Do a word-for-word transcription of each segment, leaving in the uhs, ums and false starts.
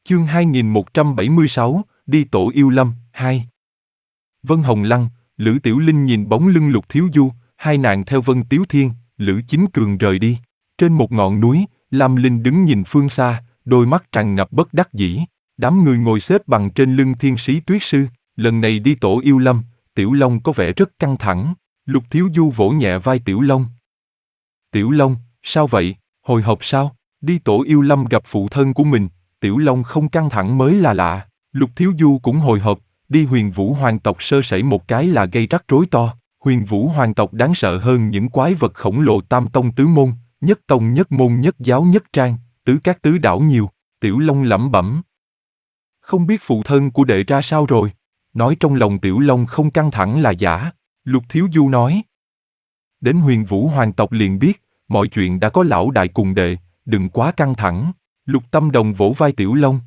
Chương hai nghìn một trăm bảy mươi sáu, đi tổ yêu lâm, hai. Vân Hồng Lăng, Lữ Tiểu Linh nhìn bóng lưng Lục Thiếu Du, hai nàng theo Vân Tiếu Thiên, Lữ Chính Cường rời đi. Trên một ngọn núi, Lam Linh đứng nhìn phương xa, đôi mắt tràn ngập bất đắc dĩ. Đám người ngồi xếp bằng trên lưng Thiên Sĩ Tuyết Sư, lần này đi tổ yêu lâm, Tiểu Long có vẻ rất căng thẳng. Lục Thiếu Du vỗ nhẹ vai Tiểu Long. Tiểu Long, sao vậy, hồi hộp sao? Đi tổ yêu lâm gặp phụ thân của mình, Tiểu Long không căng thẳng mới là lạ. Lục Thiếu Du cũng hồi hộp, đi Huyền Vũ Hoàng tộc sơ sẩy một cái là gây rắc rối to. Huyền Vũ Hoàng tộc đáng sợ hơn những quái vật khổng lồ tam tông tứ môn, nhất tông nhất môn nhất giáo nhất trang, tứ các tứ đảo nhiều. Tiểu Long lẩm bẩm. Không biết phụ thân của đệ ra sao rồi? Nói trong lòng Tiểu Long không căng thẳng là giả. Lục Thiếu Du nói. Đến Huyền Vũ Hoàng tộc liền biết, mọi chuyện đã có lão đại cùng đệ, đừng quá căng thẳng. Lục Tâm Đồng vỗ vai Tiểu Long.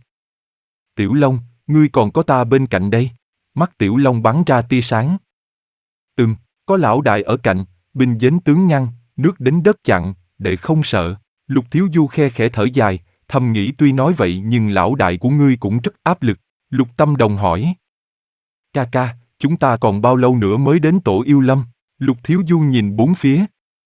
Tiểu Long, ngươi còn có ta bên cạnh đây. Mắt Tiểu Long bắn ra tia sáng. Ừm, có lão đại ở cạnh, binh dến tướng ngăn, nước đến đất chặn, đệ không sợ. Lục Thiếu Du khe khẽ thở dài, thầm nghĩ tuy nói vậy nhưng lão đại của ngươi cũng rất áp lực. Lục Tâm Đồng hỏi. Ca ca, chúng ta còn bao lâu nữa mới đến tổ yêu lâm? Lục Thiếu Du nhìn bốn phía.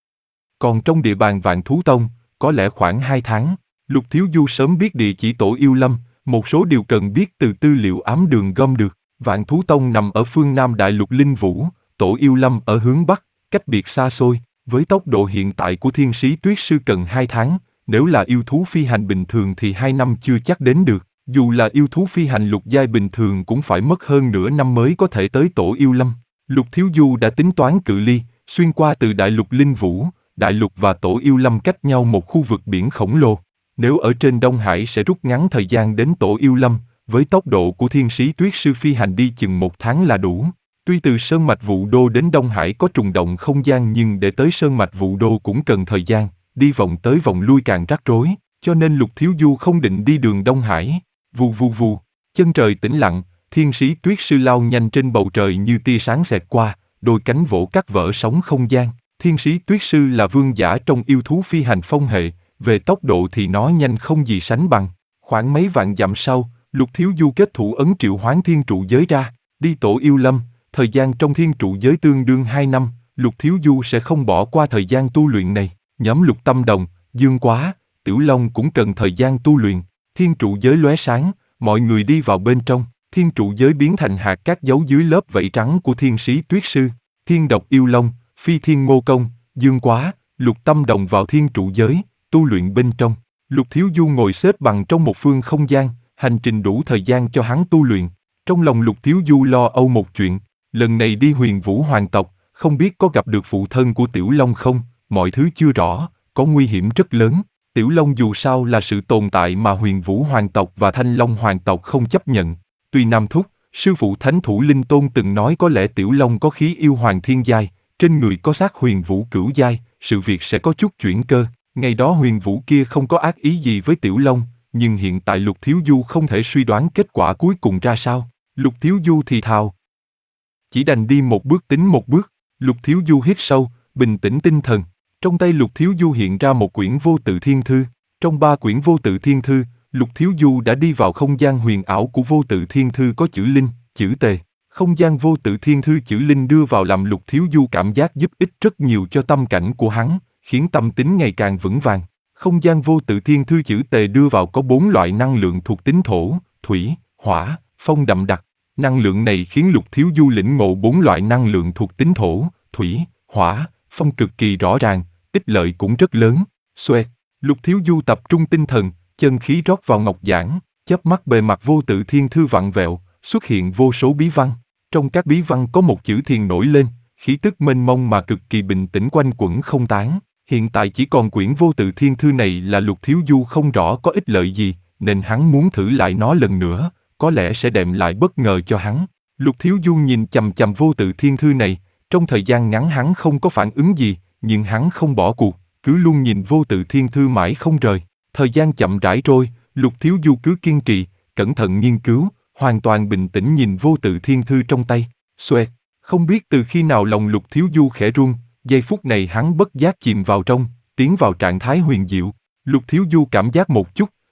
Còn trong địa bàn Vạn Thú Tông, có lẽ khoảng hai tháng. Lục Thiếu Du sớm biết địa chỉ tổ yêu lâm, một số điều cần biết từ tư liệu ám đường gom được. Vạn Thú Tông nằm ở phương Nam Đại Lục Linh Vũ, tổ yêu lâm ở hướng Bắc, cách biệt xa xôi. Với tốc độ hiện tại của Thiên Sĩ Tuyết Sư cần hai tháng, nếu là yêu thú phi hành bình thường thì hai năm chưa chắc đến được. Dù là yêu thú phi hành lục giai bình thường cũng phải mất hơn nửa năm mới có thể tới tổ yêu lâm. Lục Thiếu Du đã tính toán cự ly, xuyên qua từ Đại Lục Linh Vũ, Đại Lục và tổ yêu lâm cách nhau một khu vực biển khổng lồ. Nếu ở trên Đông Hải sẽ rút ngắn thời gian đến tổ yêu lâm, với tốc độ của Thiên Sĩ Tuyết Sư phi hành đi chừng một tháng là đủ. Tuy từ Sơn Mạch Vũ Đô đến Đông Hải có trùng động không gian nhưng để tới Sơn Mạch Vũ Đô cũng cần thời gian, đi vòng tới vòng lui càng rắc rối, cho nên Lục Thiếu Du không định đi đường Đông Hải. Vù vù vù, chân trời tĩnh lặng, Thiên Sĩ Tuyết Sư lao nhanh trên bầu trời như tia sáng xẹt qua, đôi cánh vỗ cắt vỡ sóng không gian. Thiên Sĩ Tuyết Sư là vương giả trong yêu thú phi hành phong hệ, về tốc độ thì nó nhanh không gì sánh bằng. Khoảng mấy vạn dặm sau, Lục Thiếu Du kết thủ ấn triệu hoán thiên trụ giới ra, đi tổ yêu lâm, thời gian trong thiên trụ giới tương đương hai năm, Lục Thiếu Du sẽ không bỏ qua thời gian tu luyện này. Nhóm Lục Tâm Đồng, Dương Quá, Tiểu Long cũng cần thời gian tu luyện. Thiên trụ giới lóe sáng, mọi người đi vào bên trong, thiên trụ giới biến thành hạt cát giấu dưới lớp vảy trắng của Thiên Sĩ Tuyết Sư. Thiên Độc Yêu Long, Phi Thiên Ngô Công, Dương Quá, Lục Tâm Đồng vào thiên trụ giới, tu luyện bên trong. Lục Thiếu Du ngồi xếp bằng trong một phương không gian, hành trình đủ thời gian cho hắn tu luyện. Trong lòng Lục Thiếu Du lo âu một chuyện, lần này đi Huyền Vũ Hoàng tộc, không biết có gặp được phụ thân của Tiểu Long không, mọi thứ chưa rõ, có nguy hiểm rất lớn. Tiểu Long dù sao là sự tồn tại mà Huyền Vũ Hoàng tộc và Thanh Long Hoàng tộc không chấp nhận. Tuy Nam Thúc, sư phụ Thánh Thủ Linh Tôn từng nói có lẽ Tiểu Long có khí yêu hoàng thiên giai, trên người có xác Huyền Vũ cửu giai, sự việc sẽ có chút chuyển cơ. Ngày đó Huyền Vũ kia không có ác ý gì với Tiểu Long, nhưng hiện tại Lục Thiếu Du không thể suy đoán kết quả cuối cùng ra sao. Lục Thiếu Du thì thào. Chỉ đành đi một bước tính một bước. Lục Thiếu Du hít sâu, bình tĩnh tinh thần. Trong tay Lục Thiếu Du hiện ra một quyển vô tự thiên thư. Trong ba quyển vô tự thiên thư, Lục Thiếu Du đã đi vào không gian huyền ảo của vô tự thiên thư có chữ linh, chữ tề. Không gian vô tự thiên thư chữ linh đưa vào làm Lục Thiếu Du cảm giác giúp ích rất nhiều cho tâm cảnh của hắn, khiến tâm tính ngày càng vững vàng. Không gian vô tự thiên thư chữ tề đưa vào có bốn loại năng lượng thuộc tính thổ, thủy, hỏa, phong đậm đặc. Năng lượng này khiến Lục Thiếu Du lĩnh ngộ bốn loại năng lượng thuộc tính thổ, thủy, hỏa, phong cực kỳ rõ ràng, ích lợi cũng rất lớn. Xoẹt, Lục Thiếu Du tập trung tinh thần, chân khí rót vào ngọc giản, chớp mắt bề mặt vô tự thiên thư vặn vẹo, xuất hiện vô số bí văn. Trong các bí văn có một chữ thiền nổi lên, khí tức mênh mông mà cực kỳ bình tĩnh quanh quẩn không tán. Hiện tại chỉ còn quyển vô tự thiên thư này là Lục Thiếu Du không rõ có ích lợi gì, nên hắn muốn thử lại nó lần nữa, có lẽ sẽ đem lại bất ngờ cho hắn. Lục Thiếu Du nhìn chằm chằm vô tự thiên thư này, trong thời gian ngắn hắn không có phản ứng gì, nhưng hắn không bỏ cuộc, cứ luôn nhìn vô tự thiên thư mãi không rời. Thời gian chậm rãi trôi, Lục Thiếu Du cứ kiên trì, cẩn thận nghiên cứu, hoàn toàn bình tĩnh nhìn vô tự thiên thư trong tay. Xoẹt, không biết từ khi nào lòng Lục Thiếu Du khẽ run, giây phút này hắn bất giác chìm vào trong, tiến vào trạng thái huyền diệu. Lục Thiếu Du cảm giác một chút,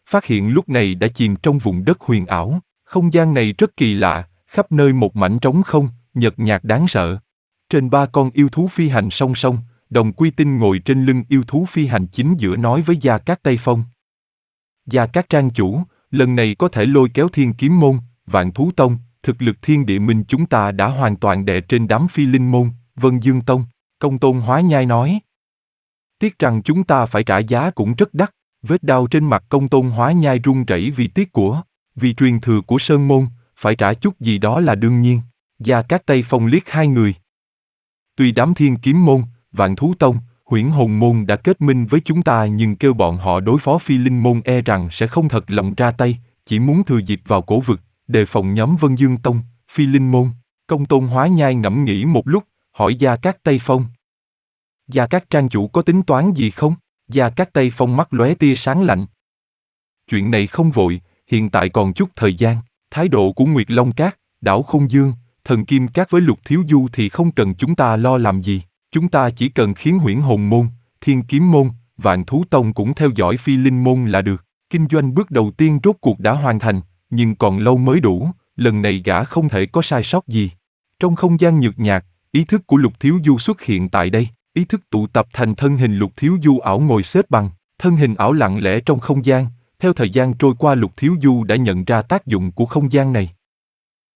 phát hiện lúc này đã chìm trong vùng đất huyền ảo. Không gian này rất kỳ lạ, khắp nơi một mảnh trống không, nhợt nhạt đáng sợ. Trên ba con yêu thú phi hành song song, Đồng Quy Tinh ngồi trên lưng yêu thú phi hành chính giữa nói với Gia Cát Tây Phong. Gia Cát Trang chủ, lần này có thể lôi kéo Thiên Kiếm Môn, Vạn Thú Tông, thực lực Thiên Địa Minh chúng ta đã hoàn toàn đè trên đám Phi Linh Môn, Vân Dương Tông, Công Tôn Hóa Nhai nói. Tiếc rằng chúng ta phải trả giá cũng rất đắt, vết đau trên mặt Công Tôn Hóa Nhai run rẩy vì tiếc của, vì truyền thừa của Sơn Môn, phải trả chút gì đó là đương nhiên. Gia Cát Tây Phong liếc hai người. Tuy đám Thiên Kiếm Môn, Vạn Thú Tông, Huyễn Hồn Môn đã kết minh với chúng ta nhưng kêu bọn họ đối phó Phi Linh Môn e rằng sẽ không thật lòng ra tay, chỉ muốn thừa dịp vào cổ vực, đề phòng nhóm Vân Dương Tông, Phi Linh Môn. Công Tôn Hóa Nhai ngẫm nghĩ một lúc, hỏi Gia Cát Tây Phong. Gia Cát Trang chủ có tính toán gì không? Gia Cát Tây Phong mắt lóe tia sáng lạnh. Chuyện này không vội, hiện tại còn chút thời gian. Thái độ của Nguyệt Long Cát, Đảo Không Dương, Thần Kim Cát với Lục Thiếu Du thì không cần chúng ta lo làm gì. Chúng ta chỉ cần khiến Huyễn Hồn Môn, Thiên Kiếm Môn, Vạn Thú Tông cũng theo dõi Phi Linh Môn là được. Kinh doanh bước đầu tiên rốt cuộc đã hoàn thành, nhưng còn lâu mới đủ, lần này gã không thể có sai sót gì. Trong không gian nhợt nhạt, ý thức của Lục Thiếu Du xuất hiện tại đây, ý thức tụ tập thành thân hình Lục Thiếu Du ảo ngồi xếp bằng, thân hình ảo lặng lẽ trong không gian, theo thời gian trôi qua Lục Thiếu Du đã nhận ra tác dụng của không gian này.